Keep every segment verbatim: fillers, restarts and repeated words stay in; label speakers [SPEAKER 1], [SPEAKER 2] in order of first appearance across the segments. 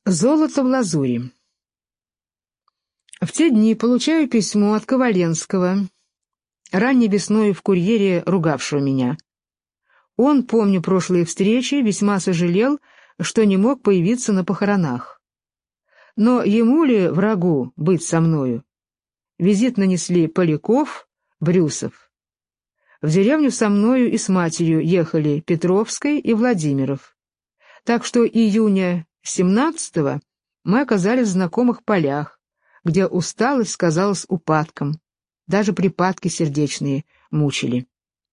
[SPEAKER 1] Золото в лазури. В те дни получаю письмо от Коваленского, ранней весной в курьере ругавшего меня. Он, помню прошлые встречи, весьма сожалел, что не мог появиться на похоронах. Но ему ли, врагу, быть со мною? Визит нанесли Поляков, Брюсов. В деревню со мною и с матерью ехали Петровской и Владимиров. Так что июня семнадцатого мы оказались в знакомых полях, где усталость сказалась упадком, даже припадки сердечные мучили.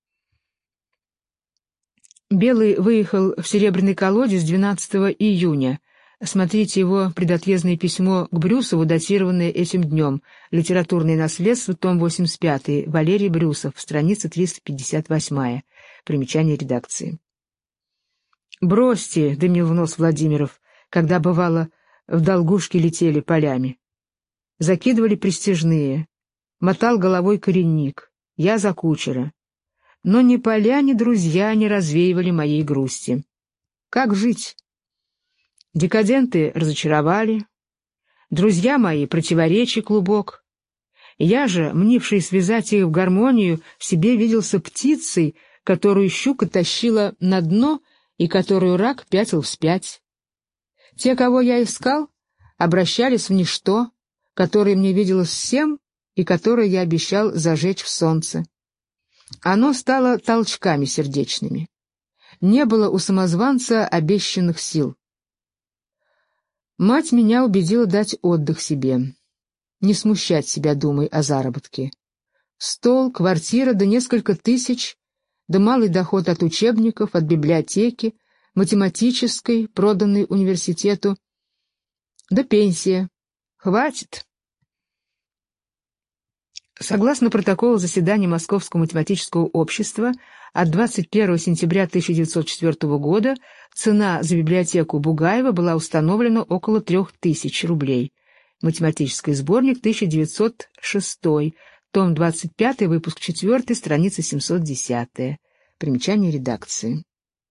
[SPEAKER 1] Белый выехал в Серебряный колодец двенадцатого июня. Смотрите его предотъездное письмо к Брюсову, датированное этим днем. Литературное наследство, том восемьдесят пятый, Валерий Брюсов, страница триста пятьдесят восемь. Примечание редакции. «Бросьте», — дымил в нос Владимиров, когда, бывало, в долгушки летели полями. Закидывали пристяжные, мотал головой коренник, я за кучера. Но ни поля, ни друзья не развеивали моей грусти. Как жить? Декаденты разочаровали, друзья мои — противоречий клубок. Я же, мнивший связать их в гармонию, в себе виделся птицей, которую щука тащила на дно и которую рак пятил вспять. Те, кого я искал, обращались в ничто, которое мне виделось всем и которое я обещал зажечь в солнце. Оно стало толчками сердечными. Не было у самозванца обещанных сил. Мать меня убедила дать отдых себе, не смущать себя думой о заработке. Стол, квартира, да несколько тысяч, да малый доход от учебников, от библиотеки, математической, проданной университету, да пенсия. Хватит. Согласно протоколу заседания Московского математического общества от двадцать первого сентября тысяча девятьсот четвёртого года цена за библиотеку Бугаева была установлена около трех тысяч рублей. Математический сборник, тысяча девятьсот шестой, том двадцать пятый, выпуск четвёртый, страница семьсот десятая. Примечание редакции.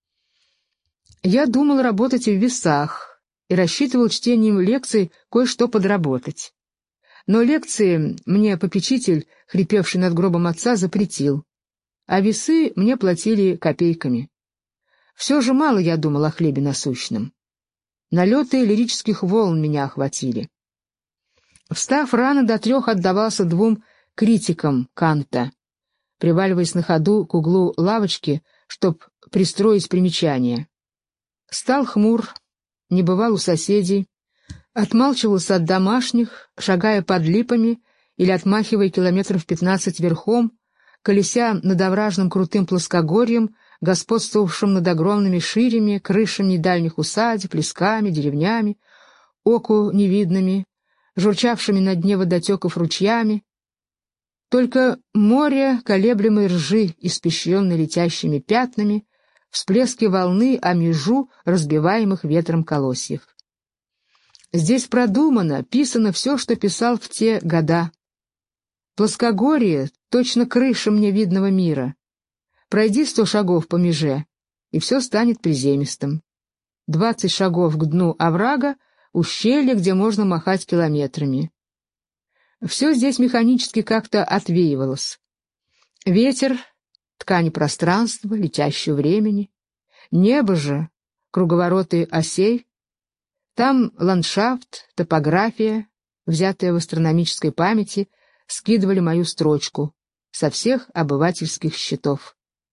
[SPEAKER 1] Я думал работать в весах и рассчитывал чтением лекций кое-что подработать. Но лекции мне попечитель, хрипевший над гробом отца, запретил, а весы мне платили копейками. Все же мало я думал о хлебе насущном. Налеты лирических волн меня охватили. Встав рано, до трех отдавался двум критикам Канта, приваливаясь на ходу к углу лавочки, чтоб пристроить примечания. Стал хмур, не бывал у соседей, отмалчивался от домашних, шагая под липами или отмахивая километров пятнадцать верхом, колеся над овражным крутым плоскогорьем, господствовавшим над огромными ширями, крышами дальних усадеб, лесками, деревнями, оку невидными, журчавшими на дне водотеков ручьями. Только море колеблемой ржи, испещренной летящими пятнами, всплески волны о межу разбиваемых ветром колосьев. Здесь продумано, писано все, что писал в те года. Плоскогорье — точно крыша мне видного мира. Пройди сто шагов по меже, и все станет приземистым. Двадцать шагов к дну оврага — ущелье, где можно махать километрами. Все здесь механически как-то отвеивалось. Ветер, ткани пространства, летящего времени. Небо же, круговороты осей. Там ландшафт, топография, взятая в астрономической памяти, скидывали мою строчку со всех обывательских счетов.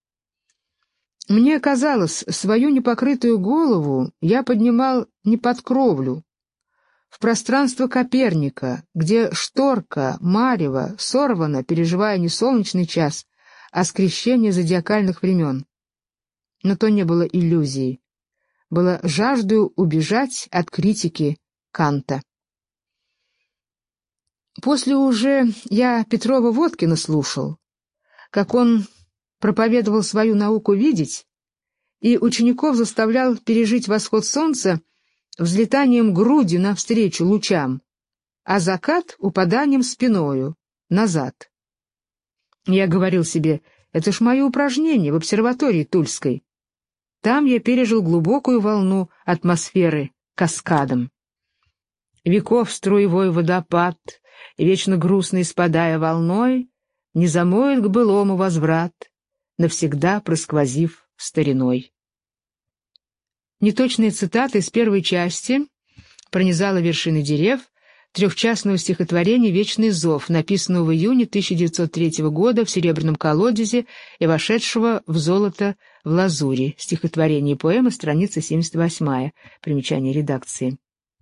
[SPEAKER 1] Мне казалось, свою непокрытую голову я поднимал не под кровлю, в пространство Коперника, где шторка, марево, сорвана, переживая не солнечный час, а скрещение зодиакальных времен. Но то не было иллюзией, было жаждою убежать от критики Канта. После уже я Петрова-Водкина слушал, как он проповедовал свою науку видеть, и учеников заставлял пережить восход солнца взлетанием грудью навстречу лучам, а закат — упаданием спиною назад. Я говорил себе, это ж мое упражнение в обсерватории Тульской. Там я пережил глубокую волну атмосферы каскадом. Веков струевой водопад, вечно грустный спадая волной, не замоет к былому возврат, навсегда просквозив стариной. Неточные цитаты из первой части «Пронизала вершины дерев» трехчастного стихотворения «Вечный зов», написанного в июне тысяча девятьсот третьего года в серебряном колодезе и вошедшего в золото в лазури. Стихотворение и поэма, страница семьдесят восьмая. Примечание редакции.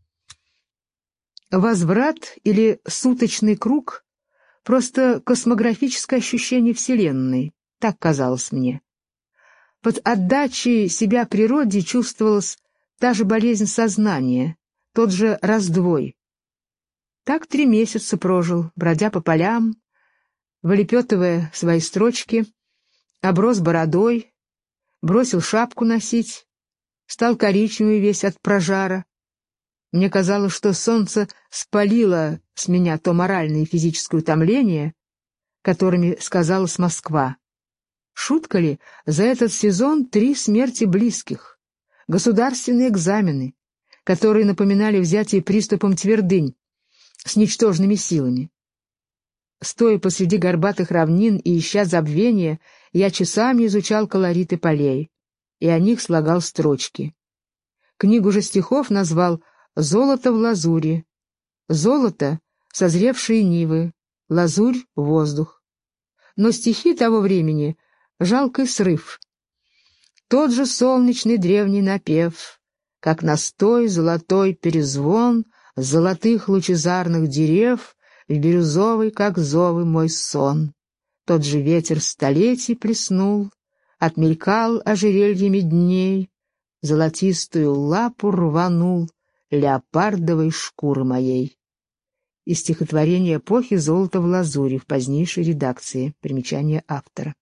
[SPEAKER 1] Возврат или суточный круг — просто космографическое ощущение Вселенной, так казалось мне. Под отдачей себя природе чувствовалась та же болезнь сознания, тот же раздвой. Так три месяца прожил, бродя по полям, вылепетывая свои строчки, оброс бородой, бросил шапку носить, стал коричневый весь от прожара. Мне казалось, что солнце спалило с меня то моральное и физическое утомление, которыми сказалась Москва. Шутка ли, за этот сезон три смерти близких, государственные экзамены, которые напоминали взятие приступом твердынь с ничтожными силами. Стоя посреди горбатых равнин и ища забвения, я часами изучал колориты полей, и о них слагал строчки. Книгу же стихов назвал «Золото в лазури». Золото — созревшие нивы, лазурь — воздух. Но стихи того времени — жалкий срыв. Тот же солнечный древний напев, как настой золотой перезвон золотых лучезарных дерев в бирюзовый, как зовы, мой сон. Тот же ветер столетий плеснул, отмелькал ожерельями дней, золотистую лапу рванул леопардовой шкуры моей. Из стихотворения эпохи «Золото в лазури» в позднейшей редакции. Примечание автора.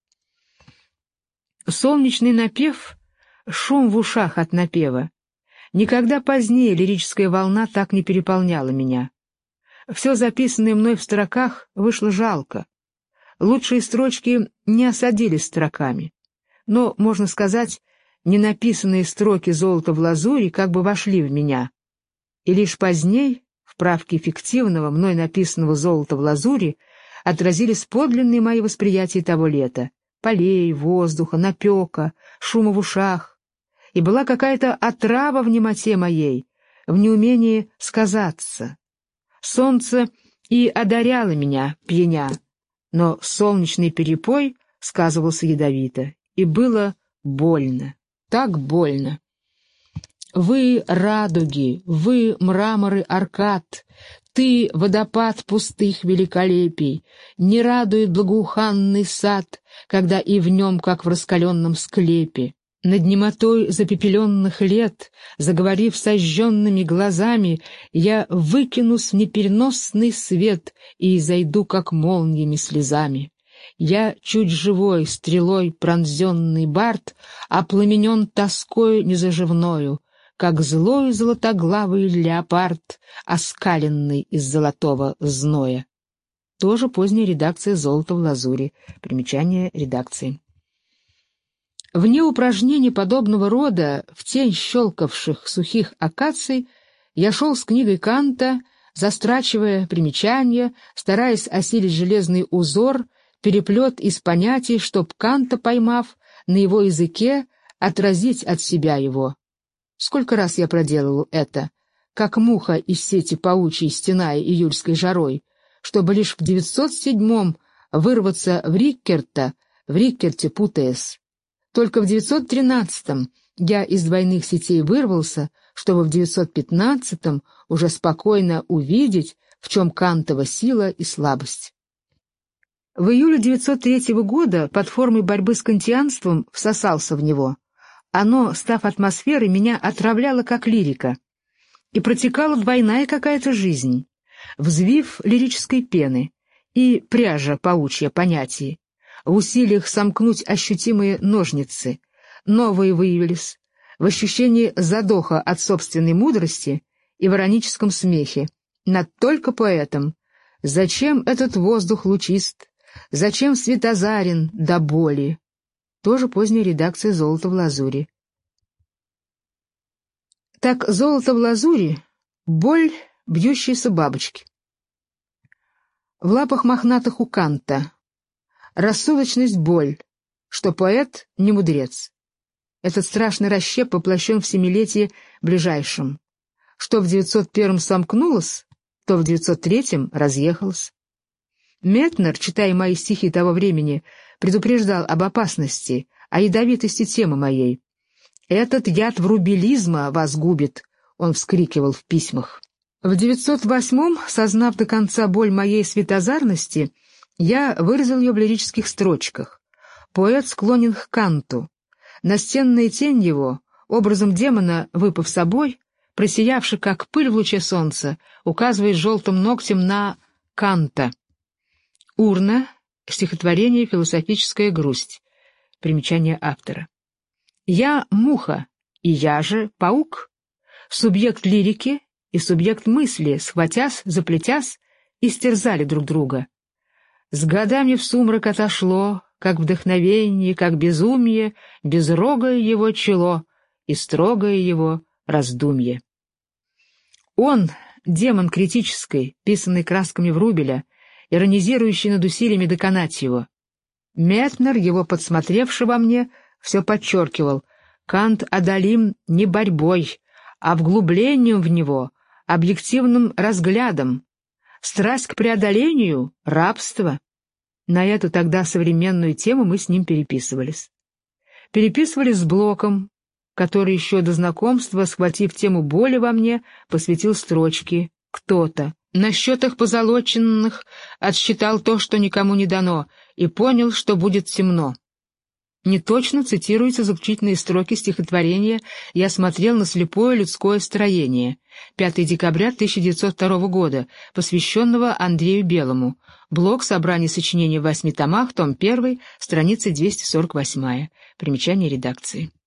[SPEAKER 1] Солнечный напев, шум в ушах от напева. Никогда позднее лирическая волна так не переполняла меня. Все записанное мной в строках вышло жалко. Лучшие строчки не осадились строками. Но, можно сказать, ненаписанные строки «Золота в лазури» как бы вошли в меня. И лишь позднее, в правке фиктивного, мной написанного «Золота в лазури», отразились подлинные мои восприятия того лета: полей, воздуха, напека, шума в ушах. И была какая-то отрава в немоте моей, в неумении сказаться. Солнце и одаряло меня, пьяня, но солнечный перепой сказывался ядовито, и было больно, так больно. Вы — радуги, вы — мраморы аркад, ты — водопад пустых великолепий, не радует благоуханный сад, когда и в нем, как в раскаленном склепе. Над немотой запепеленных лет, заговорив сожженными глазами, я выкинусь в непереносный свет и изойду, как молниями слезами. Я чуть живой, стрелой пронзенный бард, опламенен тоскою незаживною, как злой золотоглавый леопард, оскаленный из золотого зноя. Тоже поздняя редакция «Золото в лазури». Примечание редакции. Вне упражнений подобного рода, в тень щелкавших сухих акаций, я шел с книгой Канта, застрачивая примечания, стараясь осилить железный узор, переплет из понятий, чтоб Канта, поймав, на его языке отразить от себя его. Сколько раз я проделал это, как муха из сети паучьей, стеная июльской жарой, чтобы лишь в девятьсот седьмом вырваться в Риккерта, в Риккерте путаясь. Только в девятьсот тринадцатом я из двойных сетей вырвался, чтобы в девятьсот пятнадцатом уже спокойно увидеть, в чем Кантова сила и слабость. В июле девятьсот третьего года под формой борьбы с кантианством всосался в него. Оно, став атмосферой, меня отравляло как лирика. И протекала двойная какая-то жизнь, взвив лирической пены и пряжа паучья понятий. В усилиях сомкнуть ощутимые ножницы, новые выявились, в ощущении задоха от собственной мудрости и в ироническом смехе над только поэтом. Зачем этот воздух лучист? Зачем светозарен до боли? Тоже поздняя редакция «Золото в лазури». Так «Золото в лазури» — боль, Бьющиеся бабочки. В лапах мохнатых у Канта. Рассудочность — боль, что поэт — не мудрец. Этот страшный расщеп воплощен в семилетии ближайшем. Что в девятьсот первом сомкнулось, то в девятьсот третьем разъехалось. Метнер, читая мои стихи того времени, предупреждал об опасности, о ядовитости темы моей. «Этот яд врубелизма вас губит», — он вскрикивал в письмах. В девятьсот восьмом, сознав до конца боль моей светозарности, я выразил ее в лирических строчках. Поэт склонен к Канту. Настенная тень его, образом демона, выпав собой, просиявший, как пыль в луче солнца, указывает желтым ногтем на Канта. Урна. Стихотворение «Философическая грусть». Примечание автора. Я — муха, и я же — паук. Субъект лирики и субъект мысли, схватясь, заплетясь, истерзали друг друга. С годами в сумрак отошло, как вдохновение, как безумие, безрогое его чело и строгое его раздумье. Он, демон критической, писанный красками Врубеля, иронизирующий над усилиями доконать его. Метнер, его подсмотревший во мне, все подчеркивал: Кант одолим не борьбой, а вглублением в него, объективным разглядом. Страсть к преодолению — рабство. На эту тогда современную тему мы с ним переписывались. Переписывались с Блоком, который еще до знакомства, схватив тему боли во мне, посвятил строчки «Кто-то». На счетах позолоченных отсчитал то, что никому не дано, и понял, что будет темно. Неточно цитируются заключительные строки стихотворения «Я смотрел на слепое людское строение» пятого декабря тысяча девятьсот второго года, посвященного Андрею Белому. Блок. Собрание сочинений в восьми томах, том первый, страница двести сорок восьмая. Примечание редакции.